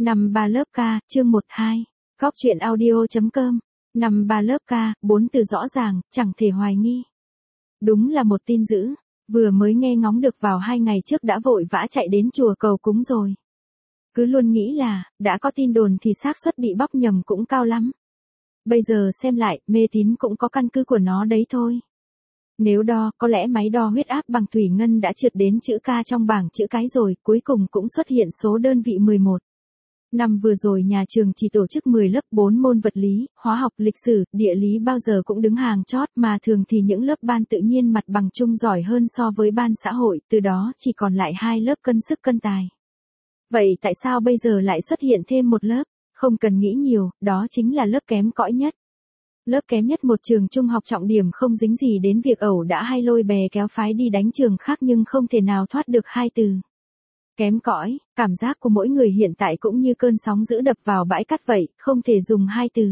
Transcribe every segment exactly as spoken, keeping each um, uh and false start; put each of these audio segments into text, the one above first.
Năm ba lớp K, chương một hai. Góc truyện audio chấm com. Năm ba lớp K, bốn từ rõ ràng, chẳng thể hoài nghi. Đúng là một tin dữ, vừa mới nghe ngóng được vào hai ngày trước đã vội vã chạy đến chùa cầu cúng rồi. Cứ luôn nghĩ là, đã có tin đồn thì xác suất bị bóc nhầm cũng cao lắm. Bây giờ xem lại, mê tín cũng có căn cứ của nó đấy thôi. Nếu đo, có lẽ máy đo huyết áp bằng thủy ngân đã trượt đến chữ K trong bảng chữ cái rồi, cuối cùng cũng xuất hiện số đơn vị mười một. Năm vừa rồi nhà trường chỉ tổ chức mười lớp bốn môn vật lý, hóa học, lịch sử, địa lý bao giờ cũng đứng hàng chót, mà thường thì những lớp ban tự nhiên mặt bằng chung giỏi hơn so với ban xã hội, từ đó chỉ còn lại hai lớp cân sức cân tài. Vậy tại sao bây giờ lại xuất hiện thêm một lớp? Không cần nghĩ nhiều, đó chính là lớp kém cỏi nhất. Lớp kém nhất một trường trung học trọng điểm không dính gì đến việc ẩu đả hay lôi bè kéo phái đi đánh trường khác nhưng không thể nào thoát được hai từ. Kém cỏi, cảm giác của mỗi người hiện tại cũng như cơn sóng dữ đập vào bãi cát vậy, không thể dùng hai từ.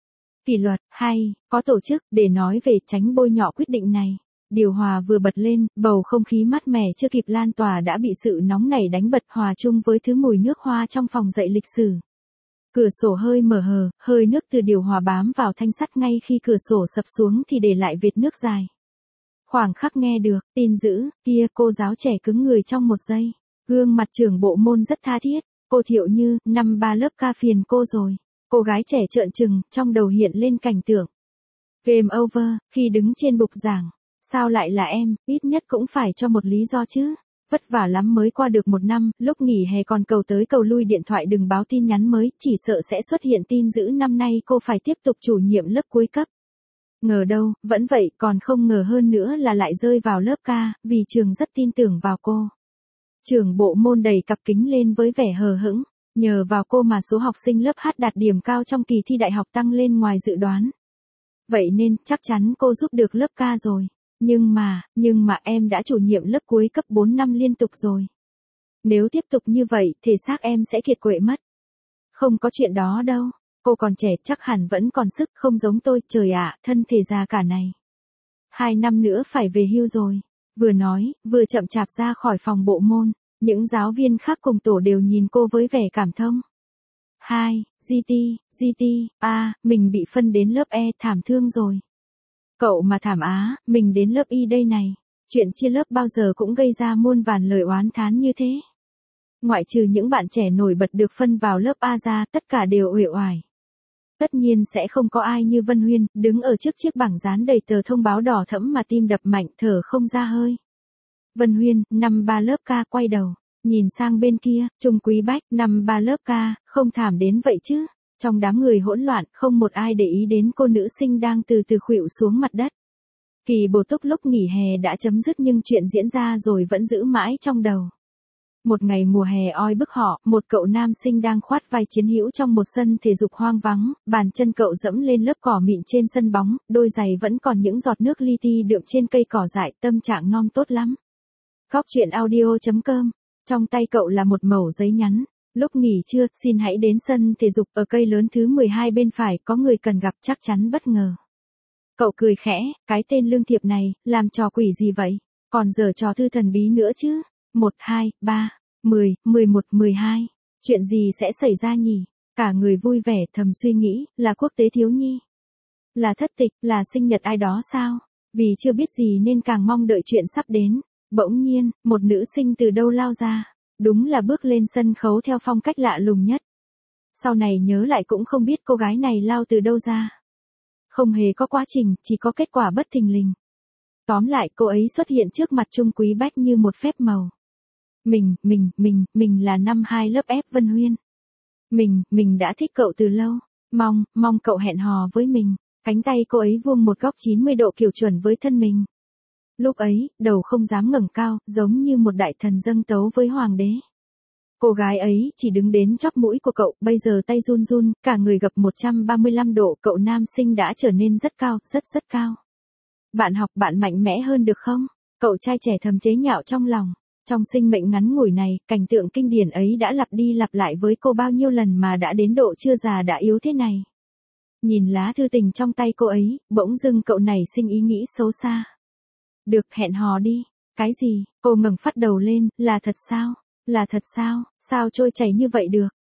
Kỷ luật, hay, có tổ chức, để nói về tránh bôi nhọ quyết định này. Điều hòa vừa bật lên, bầu không khí mát mẻ chưa kịp lan tỏa đã bị sự nóng nảy đánh bật hòa chung với thứ mùi nước hoa trong phòng dạy lịch sử. Cửa sổ hơi mở hờ, hơi nước từ điều hòa bám vào thanh sắt ngay khi cửa sổ sập xuống thì để lại vệt nước dài. Khoảng khắc nghe được, tin dữ, kia cô giáo trẻ cứng người trong một giây. Gương mặt trưởng bộ môn rất tha thiết, cô Thiệu Như, năm ba lớp K phiền cô rồi. Cô gái trẻ trợn trừng, trong đầu hiện lên cảnh tượng. Game over, khi đứng trên bục giảng. Sao lại là em, ít nhất cũng phải cho một lý do chứ. Vất vả lắm mới qua được một năm, lúc nghỉ hè còn cầu tới cầu lui điện thoại đừng báo tin nhắn mới, chỉ sợ sẽ xuất hiện tin dữ năm nay cô phải tiếp tục chủ nhiệm lớp cuối cấp. Ngờ đâu, vẫn vậy, còn không ngờ hơn nữa là lại rơi vào lớp K, vì trường rất tin tưởng vào cô. Trưởng bộ môn đầy cặp kính lên với vẻ hờ hững, nhờ vào cô mà số học sinh lớp H đạt điểm cao trong kỳ thi đại học tăng lên ngoài dự đoán. Vậy nên, chắc chắn cô giúp được lớp K rồi. Nhưng mà, nhưng mà em đã chủ nhiệm lớp cuối cấp bốn năm liên tục rồi. Nếu tiếp tục như vậy, thể xác em sẽ kiệt quệ mất. Không có chuyện đó đâu, cô còn trẻ chắc hẳn vẫn còn sức, không giống tôi, trời ạ, thân thể già cả này. Hai năm nữa phải về hưu rồi. Vừa nói, vừa chậm chạp ra khỏi phòng bộ môn, những giáo viên khác cùng tổ đều nhìn cô với vẻ cảm thông. Hai, giê tê, giê tê, a, mình bị phân đến lớp E, thảm thương rồi. Cậu mà thảm á, mình đến lớp Y đây này. Chuyện chia lớp bao giờ cũng gây ra muôn vàn lời oán thán như thế. Ngoại trừ những bạn trẻ nổi bật được phân vào lớp A ra, tất cả đều uể oải. Tất nhiên sẽ không có ai như Vân Huyên, đứng ở trước chiếc bảng dán đầy tờ thông báo đỏ thẫm mà tim đập mạnh thở không ra hơi. Vân Huyên, năm ba lớp K quay đầu, nhìn sang bên kia, Trung Quý Bách, năm ba lớp K, không thảm đến vậy chứ. Trong đám người hỗn loạn, không một ai để ý đến cô nữ sinh đang từ từ khuỵu xuống mặt đất. Kỳ bổ túc lúc nghỉ hè đã chấm dứt nhưng chuyện diễn ra rồi vẫn giữ mãi trong đầu. Một ngày mùa hè oi bức họ, một cậu nam sinh đang khoát vai chiến hữu trong một sân thể dục hoang vắng, bàn chân cậu dẫm lên lớp cỏ mịn trên sân bóng, đôi giày vẫn còn những giọt nước li ti đượm trên cây cỏ dại, tâm trạng non tốt lắm. Góc truyện audio chấm com, trong tay cậu là một mẩu giấy nhắn. Lúc nghỉ trưa, xin hãy đến sân thể dục ở cây lớn thứ mười hai bên phải, có người cần gặp chắc chắn bất ngờ. Cậu cười khẽ, cái tên lương thiệp này, làm trò quỷ gì vậy? Còn giở trò thư thần bí nữa chứ? một, hai, ba, mười, mười một, mười hai. Chuyện gì sẽ xảy ra nhỉ? Cả người vui vẻ thầm suy nghĩ, là quốc tế thiếu nhi. Là thất tịch, là sinh nhật ai đó sao? Vì chưa biết gì nên càng mong đợi chuyện sắp đến. Bỗng nhiên, một nữ sinh từ đâu lao ra. Đúng là bước lên sân khấu theo phong cách lạ lùng nhất. Sau này nhớ lại cũng không biết cô gái này lao từ đâu ra. Không hề có quá trình, chỉ có kết quả bất thình lình. Tóm lại cô ấy xuất hiện trước mặt Trung Quý Bách như một phép màu. Mình, mình, mình, mình là năm hai lớp F Vân Huyên. Mình, mình đã thích cậu từ lâu. Mong, mong cậu hẹn hò với mình. Cánh tay cô ấy vuông một góc chín mươi độ kiểu chuẩn với thân mình. Lúc ấy, đầu không dám ngẩng cao, giống như một đại thần dâng tấu với hoàng đế. Cô gái ấy chỉ đứng đến chóp mũi của cậu, bây giờ tay run run, cả người gập một trăm ba mươi lăm độ, cậu nam sinh đã trở nên rất cao, rất rất cao. Bạn học bạn mạnh mẽ hơn được không? Cậu trai trẻ thầm chế nhạo trong lòng. Trong sinh mệnh ngắn ngủi này, cảnh tượng kinh điển ấy đã lặp đi lặp lại với cô bao nhiêu lần mà đã đến độ chưa già đã yếu thế này. Nhìn lá thư tình trong tay cô ấy, bỗng dưng cậu này sinh ý nghĩ xấu xa. Được, hẹn hò đi. Cái gì? Cô ngẩng phát đầu lên, là thật sao? Là thật sao? Sao trôi chảy như vậy được?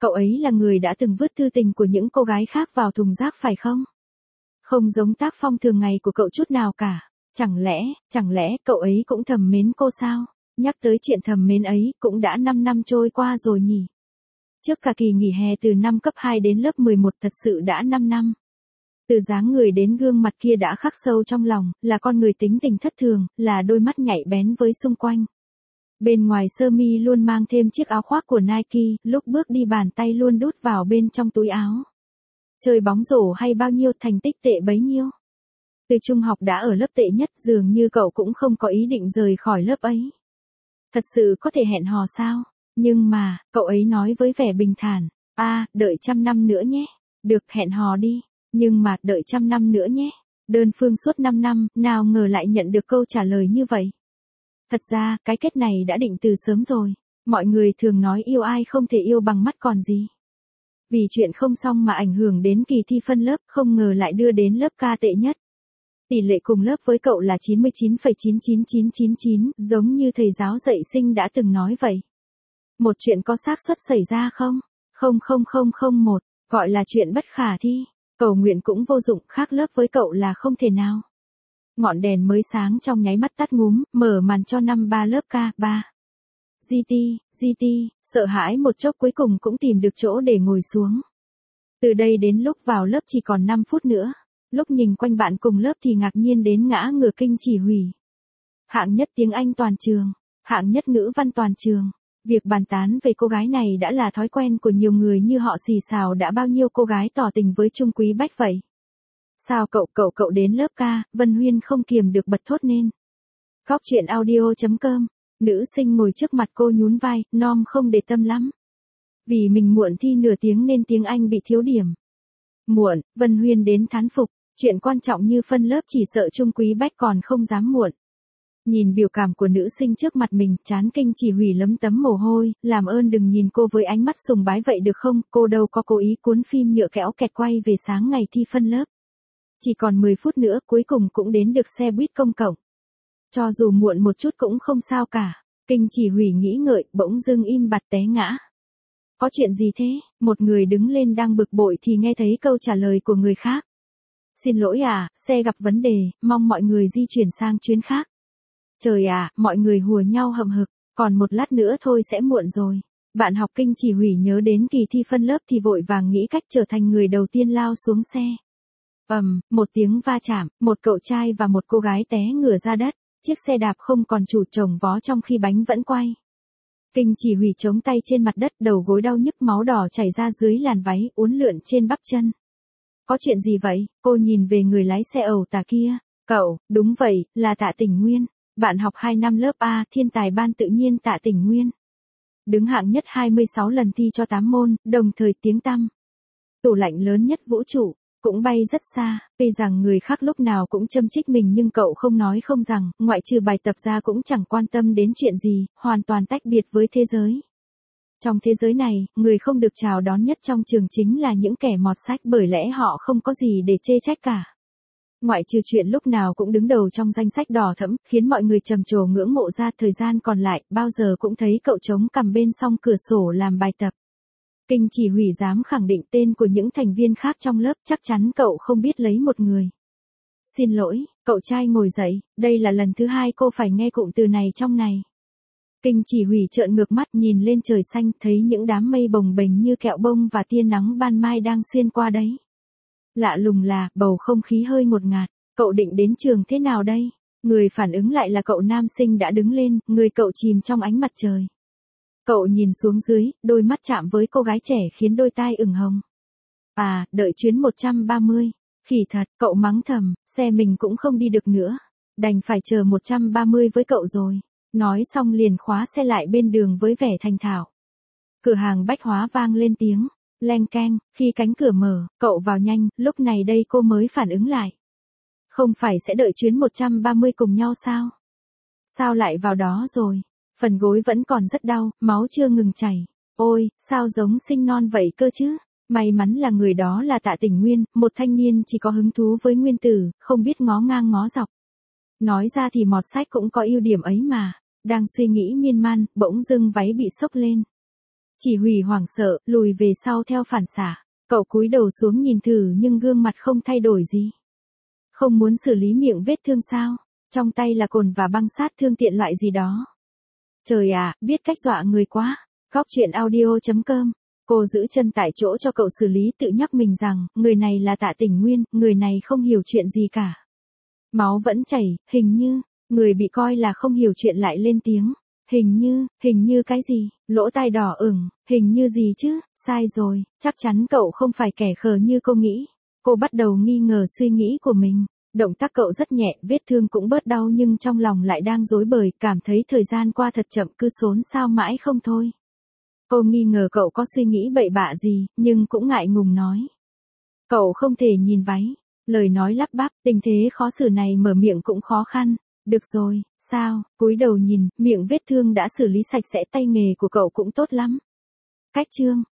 Cậu ấy là người đã từng vứt thư tình của những cô gái khác vào thùng rác phải không? Không giống tác phong thường ngày của cậu chút nào cả. Chẳng lẽ, chẳng lẽ cậu ấy cũng thầm mến cô sao? Nhắc tới chuyện thầm mến ấy, cũng đã năm năm trôi qua rồi nhỉ? Trước cả kỳ nghỉ hè từ năm cấp hai đến lớp mười một thật sự đã năm năm. Từ dáng người đến gương mặt kia đã khắc sâu trong lòng, là con người tính tình thất thường, là đôi mắt nhạy bén với xung quanh. Bên ngoài sơ mi luôn mang thêm chiếc áo khoác của Nike, lúc bước đi bàn tay luôn đút vào bên trong túi áo. Chơi bóng rổ hay bao nhiêu thành tích tệ bấy nhiêu. Từ trung học đã ở lớp tệ nhất, dường như cậu cũng không có ý định rời khỏi lớp ấy. Thật sự có thể hẹn hò sao? Nhưng mà, cậu ấy nói với vẻ bình thản, à, đợi trăm năm nữa nhé. Được, hẹn hò đi. Nhưng mà, đợi trăm năm nữa nhé. Đơn phương suốt năm năm, nào ngờ lại nhận được câu trả lời như vậy. Thật ra, cái kết này đã định từ sớm rồi. Mọi người thường nói yêu ai không thể yêu bằng mắt còn gì. Vì chuyện không xong mà ảnh hưởng đến kỳ thi phân lớp, không ngờ lại đưa đến lớp ca tệ nhất. Tỷ lệ cùng lớp với cậu là chín mươi chín phẩy chín chín chín chín chín, giống như thầy giáo dạy sinh đã từng nói vậy. Một chuyện có xác suất xảy ra không? Không không không không một, gọi là chuyện bất khả thi. Cầu nguyện cũng vô dụng, khác lớp với cậu là không thể nào. Ngọn đèn mới sáng trong nháy mắt tắt ngúm, mở màn cho năm ba lớp ca ba. giê tê, giê tê, sợ hãi một chốc cuối cùng cũng tìm được chỗ để ngồi xuống. Từ đây đến lúc vào lớp chỉ còn năm phút nữa. Lúc nhìn quanh bạn cùng lớp thì ngạc nhiên đến ngã ngửa kinh chỉ hủy. Hạng nhất tiếng Anh toàn trường, hạng nhất ngữ văn toàn trường. Việc bàn tán về cô gái này đã là thói quen của nhiều người, như họ xì xào đã bao nhiêu cô gái tỏ tình với Trung Quý Bách vậy. Sao cậu cậu cậu đến lớp ca, Vân Huyên không kiềm được bật thốt nên. Góc chuyện audio chấm com, nữ sinh ngồi trước mặt cô nhún vai, nom không để tâm lắm. Vì mình muộn thi nửa tiếng nên tiếng Anh bị thiếu điểm. Muộn, Vân Huyên đến thán phục, chuyện quan trọng như phân lớp chỉ sợ Trung Quý Bách còn không dám muộn. Nhìn biểu cảm của nữ sinh trước mặt mình, chán kinh chỉ hủy lấm tấm mồ hôi, làm ơn đừng nhìn cô với ánh mắt sùng bái vậy được không, cô đâu có cố ý cuốn phim nhựa kẽo kẹt quay về sáng ngày thi phân lớp. Chỉ còn mười phút nữa cuối cùng cũng đến được xe buýt công cộng. Cho dù muộn một chút cũng không sao cả. Kinh chỉ hủy nghĩ ngợi, bỗng dưng im bặt té ngã. Có chuyện gì thế? Một người đứng lên đang bực bội thì nghe thấy câu trả lời của người khác. Xin lỗi à, xe gặp vấn đề, mong mọi người di chuyển sang chuyến khác. Trời à, mọi người hùa nhau hậm hực, còn một lát nữa thôi sẽ muộn rồi. Bạn học kinh chỉ hủy nhớ đến kỳ thi phân lớp thì vội vàng nghĩ cách trở thành người đầu tiên lao xuống xe. Ầm, um, một tiếng va chạm, một cậu trai và một cô gái té ngửa ra đất, chiếc xe đạp không còn chủ chồng vó trong khi bánh vẫn quay. Kinh chỉ hủy chống tay trên mặt đất, đầu gối đau nhức, máu đỏ chảy ra dưới làn váy, uốn lượn trên bắp chân. Có chuyện gì vậy? Cô nhìn về người lái xe ẩu tả kia. Cậu, đúng vậy, là Tạ Tỉnh Nguyên. Bạn học hai năm lớp A, thiên tài ban tự nhiên Tạ Tỉnh Nguyên. Đứng hạng nhất hai mươi sáu lần thi cho tám môn, đồng thời tiếng tăm. Tủ lạnh lớn nhất vũ trụ, cũng bay rất xa. Tuy rằng người khác lúc nào cũng châm chích mình nhưng cậu không nói không rằng, ngoại trừ bài tập ra cũng chẳng quan tâm đến chuyện gì, hoàn toàn tách biệt với thế giới. Trong thế giới này, người không được chào đón nhất trong trường chính là những kẻ mọt sách, bởi lẽ họ không có gì để chê trách cả. Ngoại trừ chuyện lúc nào cũng đứng đầu trong danh sách đỏ thẫm, khiến mọi người trầm trồ ngưỡng mộ ra, thời gian còn lại, bao giờ cũng thấy cậu chống cằm bên song cửa sổ làm bài tập. Kinh chỉ hủy dám khẳng định tên của những thành viên khác trong lớp, chắc chắn cậu không biết lấy một người. Xin lỗi, cậu trai ngồi dậy, đây là lần thứ hai cô phải nghe cụm từ này trong này. Kinh chỉ hủy trợn ngược mắt nhìn lên trời xanh, thấy những đám mây bồng bềnh như kẹo bông và tia nắng ban mai đang xuyên qua đấy. Lạ lùng là, bầu không khí hơi ngột ngạt, cậu định đến trường thế nào đây? Người phản ứng lại là cậu nam sinh đã đứng lên, người cậu chìm trong ánh mặt trời. Cậu nhìn xuống dưới, đôi mắt chạm với cô gái trẻ khiến đôi tai ửng hồng. À, đợi chuyến một trăm ba mươi. Khỉ thật, cậu mắng thầm, xe mình cũng không đi được nữa. Đành phải chờ một trăm ba mươi với cậu rồi. Nói xong liền khóa xe lại bên đường với vẻ thành thạo. Cửa hàng bách hóa vang lên tiếng leng keng, khi cánh cửa mở, cậu vào nhanh, lúc này đây cô mới phản ứng lại. Không phải sẽ đợi chuyến một trăm ba mươi cùng nhau sao? Sao lại vào đó rồi? Phần gối vẫn còn rất đau, máu chưa ngừng chảy. Ôi, sao giống sinh non vậy cơ chứ? May mắn là người đó là Tạ Tỉnh Nguyên, một thanh niên chỉ có hứng thú với nguyên tử, không biết ngó ngang ngó dọc. Nói ra thì mọt sách cũng có ưu điểm ấy mà. Đang suy nghĩ miên man, bỗng dưng váy bị xốc lên. Chỉ Hủy hoảng sợ, lùi về sau theo phản xạ. Cậu cúi đầu xuống nhìn thử nhưng gương mặt không thay đổi gì. Không muốn xử lý miệng vết thương sao? Trong tay là cồn và băng sát thương tiện loại gì đó. Trời ạ, biết cách dọa người quá. Góc chuyện audio chấm com. Cô giữ chân tại chỗ cho cậu xử lý, tự nhắc mình rằng, người này là Tạ Tỉnh Nguyên, người này không hiểu chuyện gì cả. Máu vẫn chảy, hình như, người bị coi là không hiểu chuyện lại lên tiếng. Hình như, hình như cái gì, lỗ tai đỏ ửng, hình như gì chứ, sai rồi, chắc chắn cậu không phải kẻ khờ như cô nghĩ. Cô bắt đầu nghi ngờ suy nghĩ của mình. Động tác cậu rất nhẹ, vết thương cũng bớt đau nhưng trong lòng lại đang rối bời, cảm thấy thời gian qua thật chậm, cứ xốn xao mãi không thôi. Cô nghi ngờ cậu có suy nghĩ bậy bạ gì, nhưng cũng ngại ngùng nói. Cậu không thể nhìn váy, lời nói lắp bắp, tình thế khó xử này mở miệng cũng khó khăn. Được rồi, sao, cúi đầu nhìn, miệng vết thương đã xử lý sạch sẽ, tay nghề của cậu cũng tốt lắm. Cách chương